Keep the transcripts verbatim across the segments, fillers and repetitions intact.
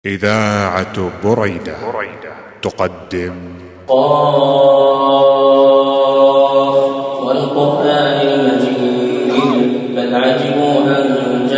إذاعة بريدة تقدم قاف والقرآن المجيد بل عجبوا أن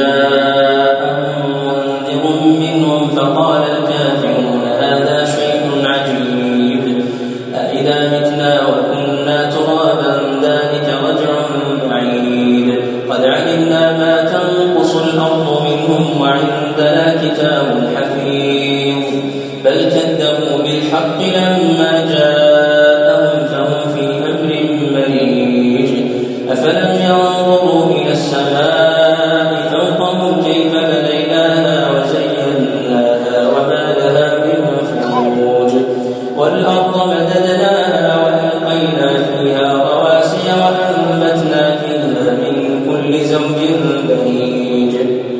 جاءهم منذر منهم فقال الكافرون هذا شيء عجيب أإذا متنا وكنا ترابا ذلك رجع بعيد قد علمنا ما تنقص الأرض منهم وعندنا كتاب حفيظ بل كذبوا بالحق لما جاءهم فهم في أمر مريج أفلم ينظروا إلى السماء فوقهم كيف بنيناها وزيناها وما لها من فروج والأرض مددناها وألقينا فيها رواسي وأنبتنا فيها من كل زوج بهيج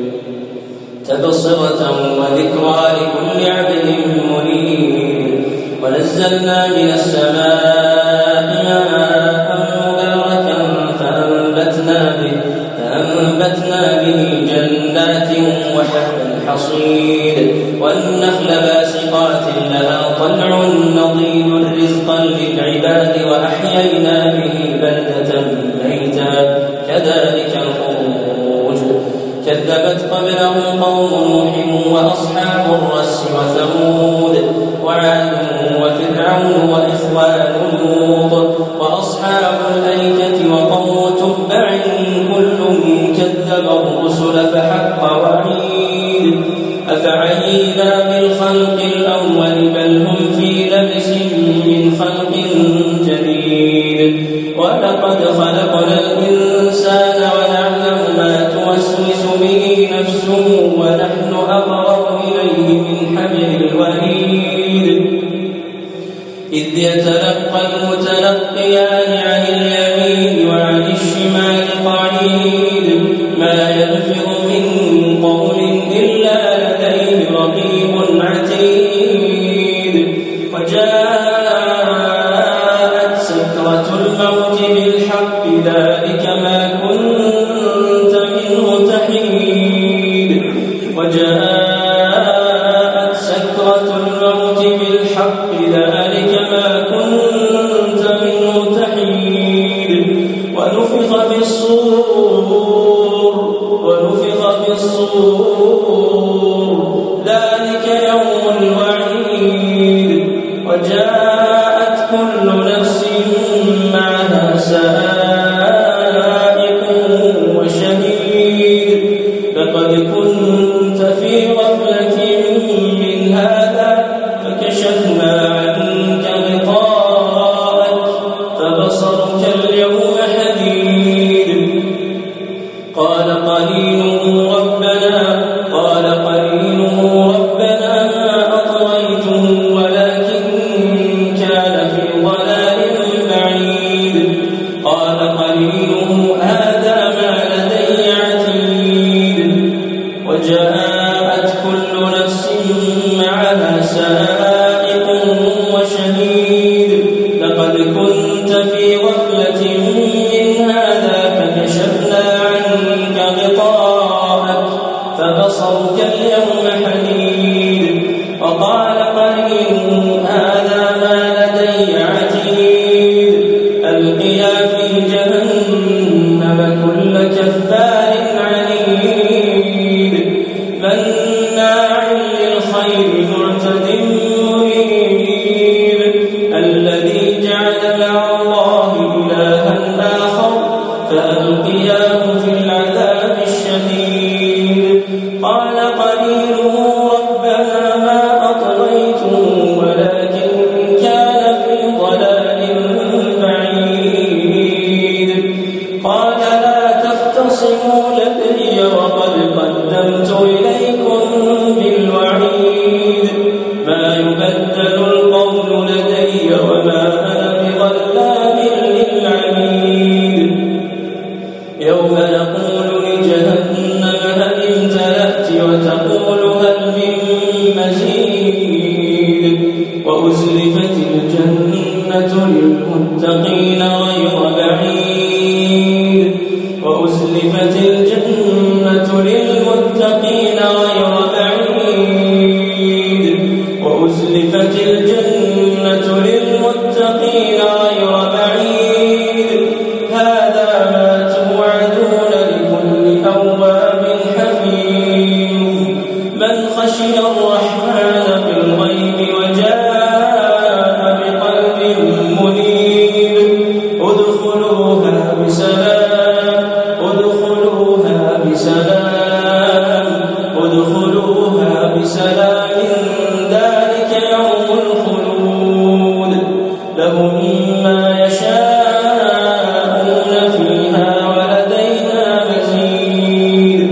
تبصرة وذكرى لكل عبد منيب ونزلنا من السماء ماء مباركا فأنبتنا به, فأنبتنا به جنات وحب الحصيد والنخل باسقات لها طلع نضيد رزقا للعباد وأحيينا به بلدة ميتا كذلك الخروج كذبت قبلهم قوم نوح وأصحاب الرس وثمود وعاد وفرعون وإخوان لوط وأصحاب الأيكة وقوم تبع كل كذب الرسل فحق وعيد أفعينا بالخلق الأول بل هم في لبس من خلق جديد ولقد خلقنا الإنسان ونعلم ما توسوس به نفسه ونحن أقرب إليه من حبل الوريد إذ يتلقى المتلقيان عن اليمين وعن الشمال قعيد ما يلفظ من قول إلا لديه رقيب عتيد وجاءت سكرة الموت بالحق ذلك ما كنت منه تحيد وجاءت سكرة الموت بالحق ذلك ما كنت منه تحيد ونفخ في الصور ونفخ في الصور ذلك يوم الوعيد وجاءت كل نفس معها سائق وشهيد لقد كنت في غفلة من هذا فكشفنا عنك غطاءك فبصرك اليوم حديد قال قرينه ربنا قال قرينه ربنا ما أطغيته ولكن كان في ضلال بعيد قال قرينه هذا ما لدي عتيد وجاءت كل نفس معها سائق وشهيد لقد كنت في غفلة من هذا فكشفنا عنك غطاءك فبصرك اليوم حديد وقال قرينه هذا ما لدي عتيد ألقيا في جهنم كل كفار عنيد مناع للخير معتد مريب الذي جعل مع الله إلها آخر فألقياه في العذاب الشديد قال قرينه ربنا ما أطغيته ولكن كان في ضلال بعيد قال لا تختصموا لدي وقد قدمت إليكم بالوعيد ما يبدل القول لدي وما أنا بظلام للعبيد يوم نقول لجهنم هل امتلأت وتقول هل من مزيد وأزلفت الجنة للمتقين غير بعيد وأزلفت الجنة للمتقين غير بعيد وأزلفت الجنة للمتقين غير بعيد هذا ما توعدون لكل أواب حفيظ من خشي الرحمن بالغيب وجاء بقلب منيب ادخلوها بسلام ادخلوها بسلام ادخلوها بسلام ذلك يوم الخلود لهم ما يشاءون فيها ولدينا مزيد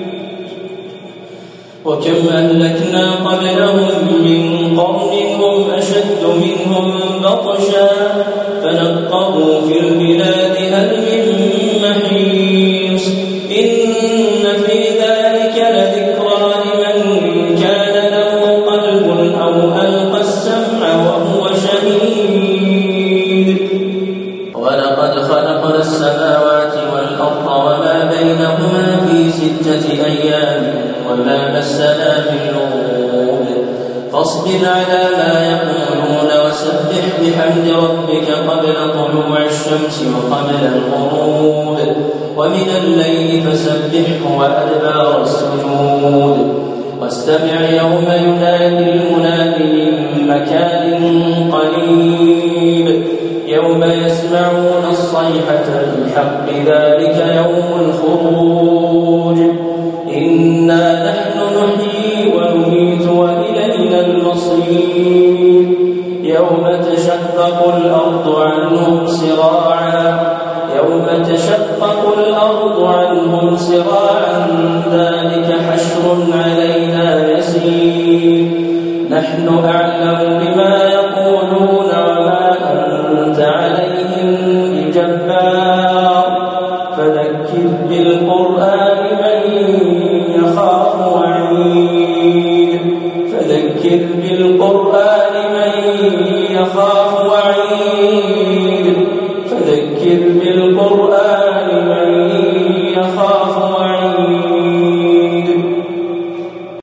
وكم أهلكنا قبلهم من قرن هم أشد منهم بطشا فنقبوا في البلاد هل من محيص إن في ذلك لذكرى لمن كان له قلب أو ألقى السمع وهو شهيد ولقد خلقنا السماوات والأرض وما بينهما في ستة أيام وما مسنا من لغوب فاصبر على ما يقولون وسبح بحمد ربك قبل طلوع الشمس وقبل الغروب ومن الليل فسبحه وأدبار السجود واستمع يوم ينادي المناد من مكان قريب يوم يسمعون الصيحة بالحق ذلك يوم الخروج إنا نحن نحيي ونميت وإلينا المصير يوم تشقق الأرض عنهم سراعا يوم تشقق الأرض عنهم سراعا ذلك حشر علينا يسير نحن أعلم بما يقولون وما أنت عليهم بجبار فذكر بالقرآن من يخاف وعيد فذكر بالقرآن